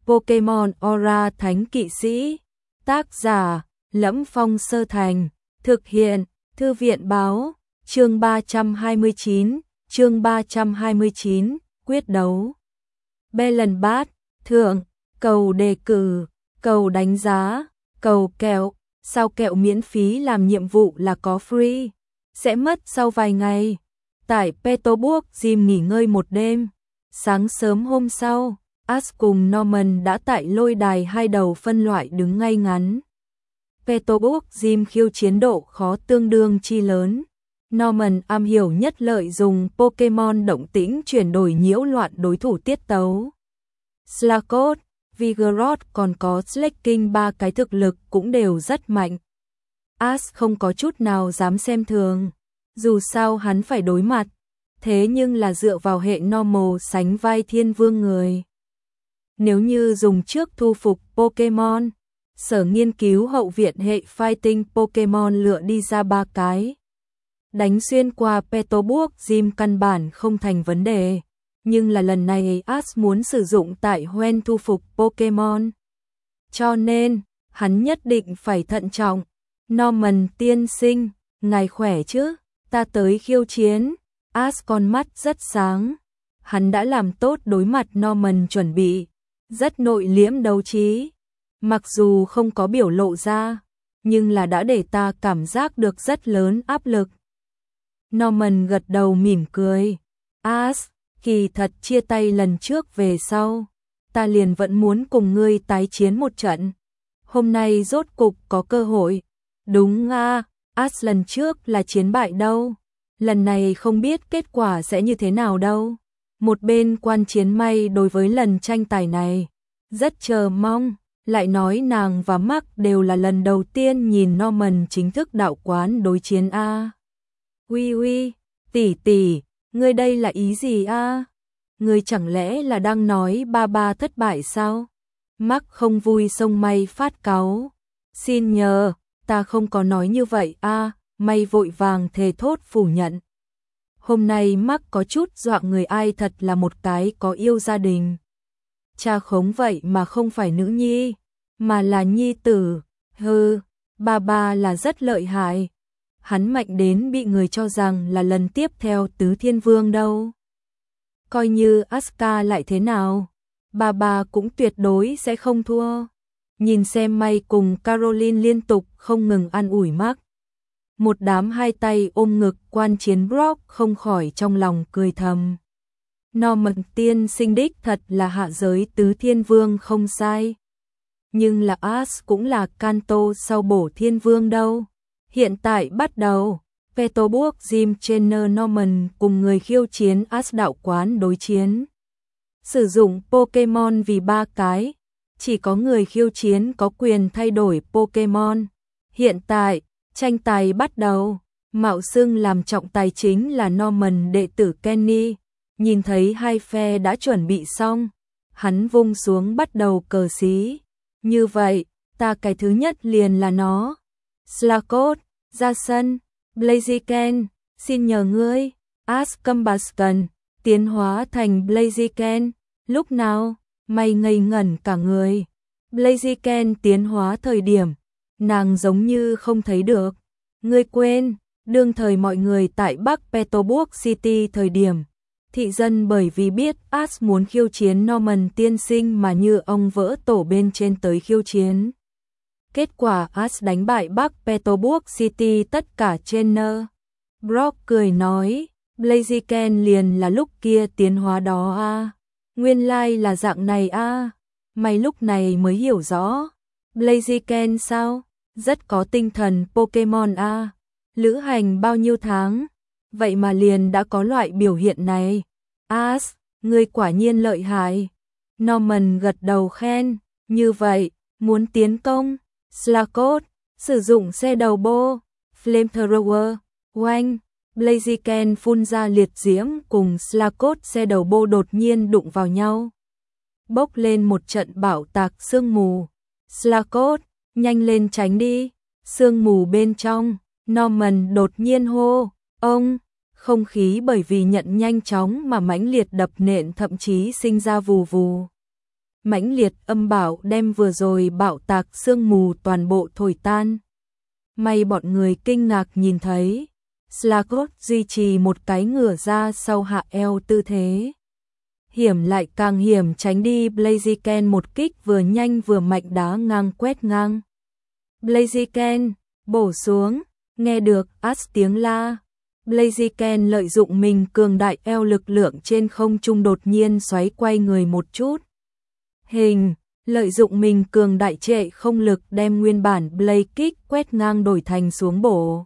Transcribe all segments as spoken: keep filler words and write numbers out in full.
Pokemon Aura Thánh Kỵ Sĩ. Tác giả: Lẫm Phong Sơ Thành. Thực hiện: Thư viện báo. Chương ba trăm hai mươi chín, chương ba trăm hai mươi chín, quyết đấu. Bellon Bát, thượng, cầu đề cử, cầu đánh giá, cầu kẹo, sao kẹo miễn phí làm nhiệm vụ là có free, sẽ mất sau vài ngày. Tại Petersburg Gym nghỉ ngơi một đêm. Sáng sớm hôm sau, Ash cùng Norman đã tại lôi đài hai đầu phân loại đứng ngay ngắn. Petersburg Gym khiêu chiến độ khó tương đương chi lớn. Norman am hiểu nhất lợi dùng Pokemon động tĩnh chuyển đổi nhiễu loạn đối thủ tiết tấu. Slackoth, Vigoroth còn có Slaking ba cái thực lực cũng đều rất mạnh. Ash không có chút nào dám xem thường. Dù sao hắn phải đối mặt, thế nhưng là dựa vào hệ normal sánh vai thiên vương người. Nếu như dùng trước thu phục Pokemon, sở nghiên cứu hậu viện hệ Fighting Pokemon lựa đi ra ba cái. Đánh xuyên qua Petersburg Gym căn bản không thành vấn đề, nhưng là lần này Ash muốn sử dụng tại Hoenn thu phục Pokemon. Cho nên, hắn nhất định phải thận trọng. Norman tiên sinh, ngài khỏe chứ? Ta tới khiêu chiến. Ash con mắt rất sáng. Hắn đã làm tốt đối mặt Norman chuẩn bị, rất nội liễm đấu trí. Mặc dù không có biểu lộ ra, nhưng là đã để ta cảm giác được rất lớn áp lực. Norman gật đầu mỉm cười. Ash, kỳ thật chia tay lần trước về sau, ta liền vẫn muốn cùng ngươi tái chiến một trận. Hôm nay rốt cục có cơ hội. Đúng à, Ash lần trước là chiến bại đâu. Lần này không biết kết quả sẽ như thế nào đâu. Một bên quan chiến may đối với lần tranh tài này rất chờ mong, lại nói nàng và Mark đều là lần đầu tiên nhìn Norman chính thức đạo quán đối chiến a. Uy uy, tỷ tỷ, ngươi đây là ý gì a? Ngươi chẳng lẽ là đang nói ba ba thất bại sao? Mark không vui xông may phát cáu. Xin nhờ, ta không có nói như vậy a. May vội vàng thề thốt phủ nhận. Hôm nay Mark có chút dọa người, ai thật là một cái có yêu gia đình. Cha khống vậy mà không phải nữ nhi, mà là nhi tử. Hừ, ba ba là rất lợi hại. Hắn mạnh đến bị người cho rằng là lần tiếp theo tứ thiên vương đâu. Coi như Asuka lại thế nào, ba ba cũng tuyệt đối sẽ không thua. Nhìn xem May cùng Caroline liên tục không ngừng an ủi Mark. Một đám hai tay ôm ngực quan chiến Brock không khỏi trong lòng cười thầm. Norman tiên sinh đích thật là hạ giới tứ thiên vương không sai. Nhưng là Ash cũng là Kanto sau bổ thiên vương đâu. Hiện tại bắt đầu, Petersburg Gym Trainer Norman cùng người khiêu chiến Ash đạo quán đối chiến. Sử dụng Pokemon vì ba cái, chỉ có người khiêu chiến có quyền thay đổi Pokemon. Hiện tại, tranh tài bắt đầu, mạo xưng làm trọng tài chính là Norman đệ tử Kenny. Nhìn thấy hai phe đã chuẩn bị xong, hắn vung xuống bắt đầu cờ xí. Như vậy, ta cái thứ nhất liền là nó. Slackoth, ra sân. Blaziken, xin nhờ ngươi. Ash Combustion, tiến hóa thành Blaziken. Lúc nào, May ngây ngẩn cả người. Blaziken tiến hóa thời điểm, nàng giống như không thấy được. Ngươi quên, đương thời mọi người tại Bắc Petersburg City thời điểm, thị dân bởi vì biết Ash muốn khiêu chiến Norman tiên sinh mà như ông vỡ tổ bên trên tới khiêu chiến. Kết quả Ash đánh bại Bắc Petersburg City tất cả trainer. Brock cười nói, Blaziken liền là lúc kia tiến hóa đó a. À. Nguyên lai like là dạng này a. À. Mày lúc này mới hiểu rõ. Blaziken sao? Rất có tinh thần Pokemon a. À. Lữ hành bao nhiêu tháng, vậy mà liền đã có loại biểu hiện này. Ash, ngươi quả nhiên lợi hại. Norman gật đầu khen, như vậy, muốn tiến công. Slackoth, sử dụng xe đầu bô, Flamethrower, oanh, Blaziken phun ra liệt diễm cùng Slackoth xe đầu bô đột nhiên đụng vào nhau. Bốc lên một trận bão tạc sương mù. Slackoth, nhanh lên tránh đi. Sương mù bên trong, Norman đột nhiên hô, ông, không khí bởi vì nhận nhanh chóng mà mãnh liệt đập nện thậm chí sinh ra vù vù. mãnh liệt âm bão đem vừa rồi bạo tạc sương mù toàn bộ thổi tan. May bọn người kinh ngạc nhìn thấy, Slagord duy trì một cái ngửa ra sau hạ eo tư thế. Hiểm lại càng hiểm tránh đi Blaziken một kích vừa nhanh vừa mạnh đá ngang quét ngang. Blaziken, bổ xuống, nghe được As tiếng la. Blaziken lợi dụng mình cường đại eo lực lượng trên không trung đột nhiên xoáy quay người một chút. Hình, lợi dụng mình cường đại trệ không lực đem nguyên bản Blaze Kick quét ngang đổi thành xuống bổ.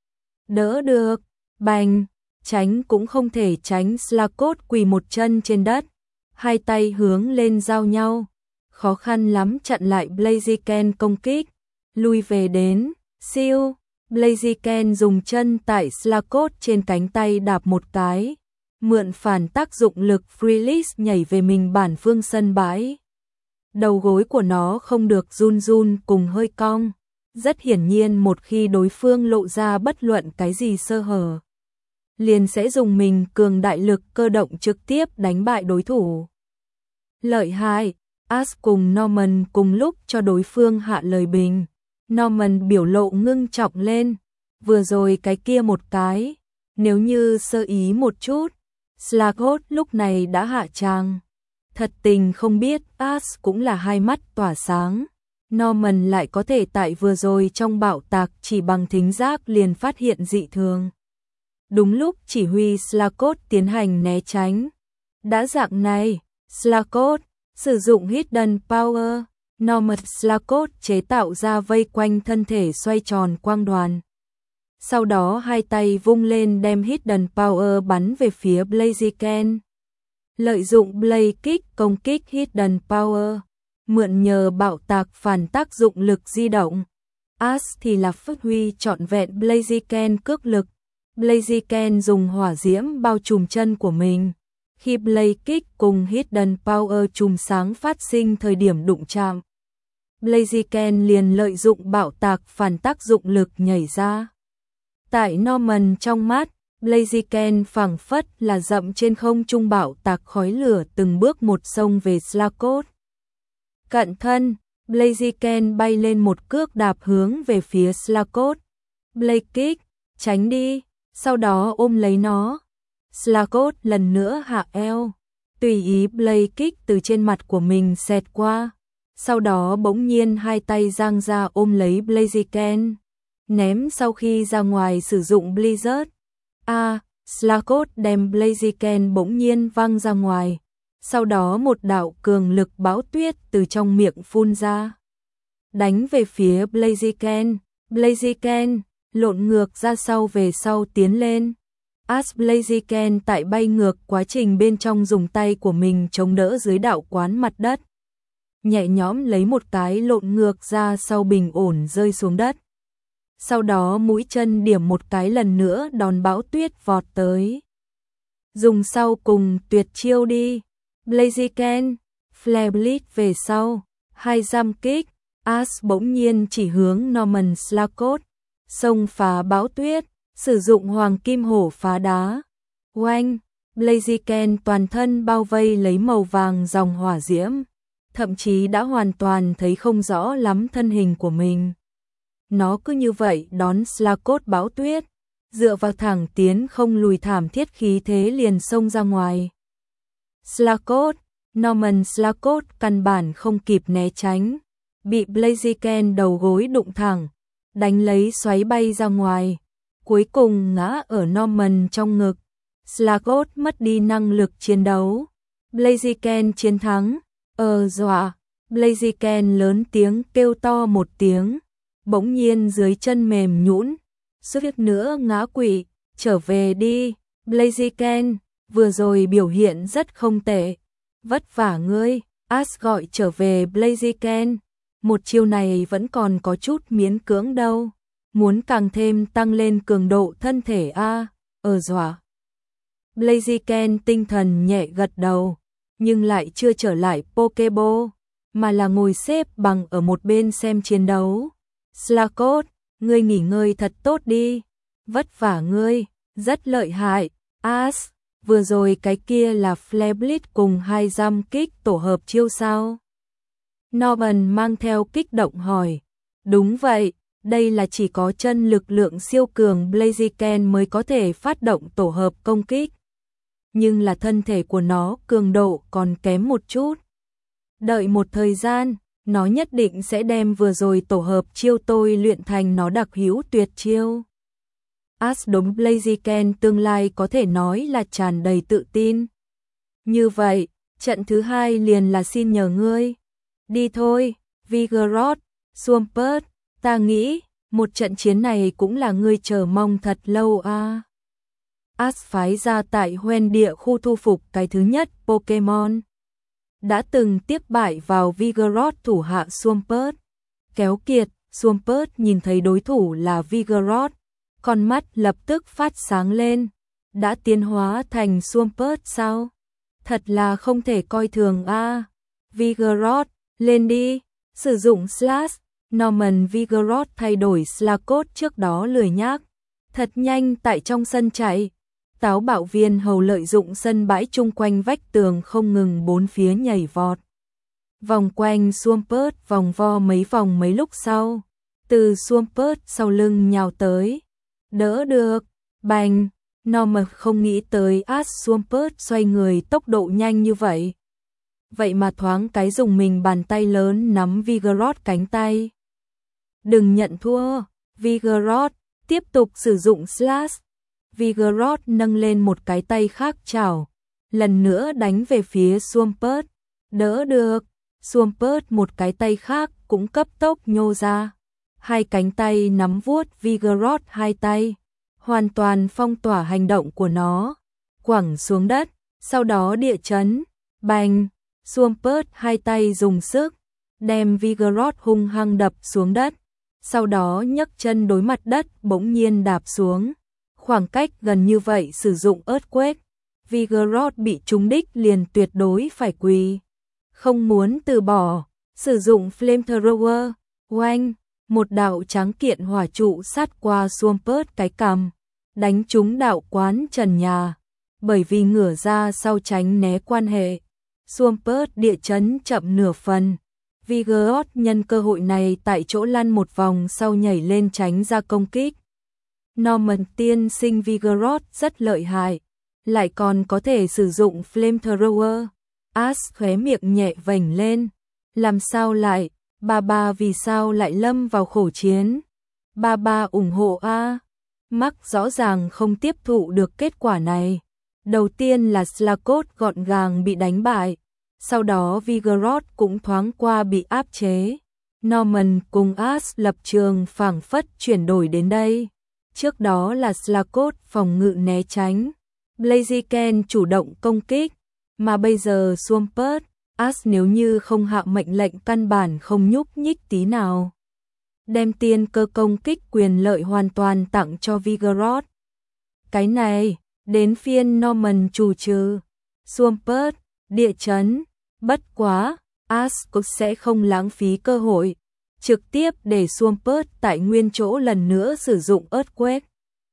Đỡ được, bành, tránh cũng không thể tránh, Slagord quỳ một chân trên đất, hai tay hướng lên giao nhau, khó khăn lắm chặn lại Blaziken công kích, lui về đến, siêu, Blaziken dùng chân tại Slagord trên cánh tay đạp một cái, mượn phản tác dụng lực Freelance nhảy về mình bản phương sân bãi. Đầu gối của nó không được run run cùng hơi cong. Rất hiển nhiên một khi đối phương lộ ra bất luận cái gì sơ hở, liền sẽ dùng mình cường đại lực cơ động trực tiếp đánh bại đối thủ. Lợi hại, As cùng Norman cùng lúc cho đối phương hạ lời bình. Norman biểu lộ ngưng trọng lên, vừa rồi cái kia một cái, nếu như sơ ý một chút, Slagord lúc này đã hạ tràng. Thật tình không biết As cũng là hai mắt tỏa sáng. Norman lại có thể tại vừa rồi trong bạo tạc chỉ bằng thính giác liền phát hiện dị thường. Đúng lúc chỉ huy Slagord tiến hành né tránh. Đã dạng này, Slagord sử dụng Hidden Power, Norman Slagord chế tạo ra vây quanh thân thể xoay tròn quang đoàn. Sau đó hai tay vung lên đem Hidden Power bắn về phía Blaziken. Lợi dụng Blaze Kick công kích Hidden Power. Mượn nhờ bạo tạc phản tác dụng lực di động. As thì là phát huy trọn vẹn Blaziken cước lực. Blaziken dùng hỏa diễm bao trùm chân của mình. Khi Blaze Kick cùng Hidden Power chùm sáng phát sinh thời điểm đụng chạm, Blaziken liền lợi dụng bạo tạc phản tác dụng lực nhảy ra. Tại Norman trong mắt, Blaziken phảng phất là dậm trên không trung bạo tạc khói lửa từng bước một xông về Slagord. Cận thân, Blaziken bay lên một cước đạp hướng về phía Slagord. Blaze Kick, tránh đi, sau đó ôm lấy nó. Slagord lần nữa hạ eo, tùy ý Blaze Kick từ trên mặt của mình xẹt qua. Sau đó bỗng nhiên hai tay giang ra ôm lấy Blaziken, ném sau khi ra ngoài sử dụng Blizzard. A, à, Slagord đem Blaziken bỗng nhiên văng ra ngoài. Sau đó một đạo cường lực bão tuyết từ trong miệng phun ra, đánh về phía Blaziken. Blaziken lộn ngược ra sau về sau tiến lên. As Blaziken tại bay ngược quá trình bên trong dùng tay của mình chống đỡ dưới đạo quán mặt đất, nhẹ nhõm lấy một cái lộn ngược ra sau bình ổn rơi xuống đất. Sau đó mũi chân điểm một cái lần nữa đòn bão tuyết vọt tới. Dùng sau cùng tuyệt chiêu đi. Blaziken, Flare Blitz về sau, hai jump kick, As bỗng nhiên chỉ hướng Norman Slagord, xông phá bão tuyết, sử dụng hoàng kim hổ phá đá. Oanh, Blaziken toàn thân bao vây lấy màu vàng dòng hỏa diễm, thậm chí đã hoàn toàn thấy không rõ lắm thân hình của mình. Nó cứ như vậy đón Slagord bão tuyết, dựa vào thẳng tiến không lùi thảm thiết khí thế liền xông ra ngoài. Slagord, Norman Slagord căn bản không kịp né tránh, bị Blaziken đầu gối đụng thẳng, đánh lấy xoáy bay ra ngoài, cuối cùng ngã ở Norman trong ngực. Slagord mất đi năng lực chiến đấu. Blaziken chiến thắng. Ờ dọa, Blaziken lớn tiếng kêu to một tiếng, bỗng nhiên dưới chân mềm nhũn, suýt nữa ngã quỵ. Trở về đi, Blaziken, vừa rồi biểu hiện rất không tệ. Vất vả ngươi, As gọi trở về Blaziken. Một chiêu này vẫn còn có chút miễn cưỡng đâu. Muốn càng thêm tăng lên cường độ thân thể a, ờ dọa. Blaziken tinh thần nhẹ gật đầu, nhưng lại chưa trở lại Pokeball, mà là ngồi xếp bằng ở một bên xem chiến đấu. Slagord, ngươi nghỉ ngơi thật tốt đi. Vất vả ngươi, rất lợi hại. As, vừa rồi cái kia là Flare Blitz cùng hai jump kick tổ hợp chiêu sao? Norman mang theo kích động hỏi. Đúng vậy, đây là chỉ có chân lực lượng siêu cường Blaziken mới có thể phát động tổ hợp công kích. Nhưng là thân thể của nó cường độ còn kém một chút. Đợi một thời gian, nó nhất định sẽ đem vừa rồi tổ hợp chiêu tôi luyện thành nó đặc hữu tuyệt chiêu. Ash đối Blaziken tương lai có thể nói là tràn đầy tự tin. Như vậy, trận thứ hai liền là xin nhờ ngươi. Đi thôi, Vigoroth, Swampert, ta nghĩ, một trận chiến này cũng là ngươi chờ mong thật lâu à. Ash phái ra tại Hoenn địa khu thu phục cái thứ nhất Pokemon. Đã từng tiếp bại vào Vigoroth thủ hạ Swampert. Kéo kiệt, Swampert nhìn thấy đối thủ là Vigoroth, con mắt lập tức phát sáng lên. Đã tiến hóa thành Swampert sao? Thật là không thể coi thường a. À. Vigoroth, lên đi, sử dụng Slash. Norman Vigoroth thay đổi Slackoth trước đó lười nhác, thật nhanh tại trong sân chạy. Táo bạo viên hầu lợi dụng sân bãi chung quanh vách tường không ngừng bốn phía nhảy vọt. Vòng quanh Swampert vòng vo mấy vòng mấy lúc sau, từ Swampert sau lưng nhào tới. Đỡ được, bành, Norman không nghĩ tới Ash Swampert xoay người tốc độ nhanh như vậy. Vậy mà thoáng cái dùng mình bàn tay lớn nắm Vigoroth cánh tay. Đừng nhận thua, Vigoroth, tiếp tục sử dụng Slash. Vigoroth nâng lên một cái tay khác chảo, lần nữa đánh về phía Swampert. Đỡ được, Swampert một cái tay khác cũng cấp tốc nhô ra. Hai cánh tay nắm vuốt Vigoroth hai tay, hoàn toàn phong tỏa hành động của nó. Quẳng xuống đất, sau đó địa chấn, bành, Swampert hai tay dùng sức, đem Vigoroth hung hăng đập xuống đất. Sau đó nhấc chân đối mặt đất bỗng nhiên đạp xuống. Khoảng cách gần như vậy sử dụng Earthquake, Vigoroth bị trúng đích liền tuyệt đối phải quỳ. Không muốn từ bỏ, sử dụng Flamethrower, oanh, một đạo trắng kiện hỏa trụ sát qua Swampert cái cằm, đánh trúng đạo quán trần nhà. Bởi vì ngửa ra sau tránh né quan hệ, Swampert địa chấn chậm nửa phần. Vigoroth nhân cơ hội này tại chỗ lăn một vòng sau nhảy lên tránh ra công kích. Norman tiên sinh Vigoroth rất lợi hại, lại còn có thể sử dụng Flamethrower. Ash khóe miệng nhẹ vểnh lên. Làm sao lại, ba ba vì sao lại lâm vào khổ chiến? Ba ba ủng hộ a. Mark rõ ràng không tiếp thụ được kết quả này. Đầu tiên là Slackoth gọn gàng bị đánh bại. Sau đó Vigoroth cũng thoáng qua bị áp chế. Norman cùng Ash lập trường phảng phất chuyển đổi đến đây. Trước đó là Slackoth phòng ngự né tránh, Blaziken chủ động công kích, mà bây giờ Swampert, Ash nếu như không hạ mệnh lệnh căn bản không nhúc nhích tí nào. Đem tiên cơ công kích quyền lợi hoàn toàn tặng cho Vigoroth. Cái này, đến phiên Norman chủ trừ. Swampert, địa chấn, bất quá, Ash cũng sẽ không lãng phí cơ hội. Trực tiếp để Swampert tại nguyên chỗ lần nữa sử dụng Earthquake.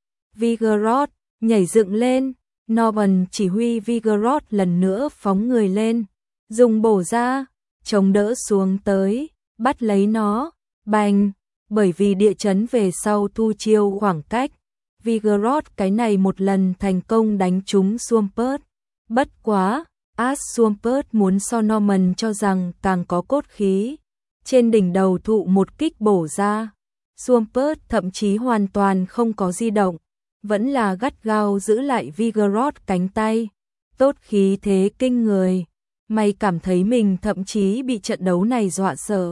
Vigoroth nhảy dựng lên, Norman chỉ huy Vigoroth lần nữa phóng người lên, dùng bổ ra, chống đỡ xuống tới, bắt lấy nó, bành, bởi vì địa chấn về sau thu chiêu khoảng cách. Vigoroth cái này một lần thành công đánh trúng Swampert. Bất quá, Ash Swampert muốn so Norman cho rằng càng có cốt khí. Trên đỉnh đầu thụ một kích bổ ra, Swampert thậm chí hoàn toàn không có di động, vẫn là gắt gao giữ lại Vigoroth cánh tay. Tốt khí thế kinh người, mày cảm thấy mình thậm chí bị trận đấu này dọa sợ.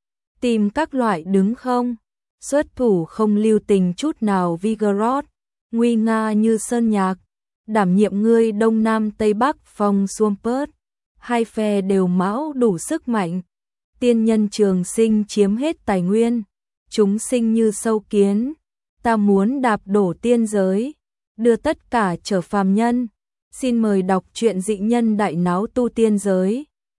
Tìm các loại đứng không, xuất thủ không lưu tình chút nào Vigoroth, nguy nga như sơn nhạc, đảm nhiệm ngươi đông nam tây bắc phòng Swampert. Hai phe đều mão đủ sức mạnh. Tiên nhân trường sinh chiếm hết tài nguyên, chúng sinh như sâu kiến, ta muốn đạp đổ tiên giới, đưa tất cả trở phàm nhân. Xin mời đọc truyện Dị Nhân Đại Náo Tu Tiên Giới.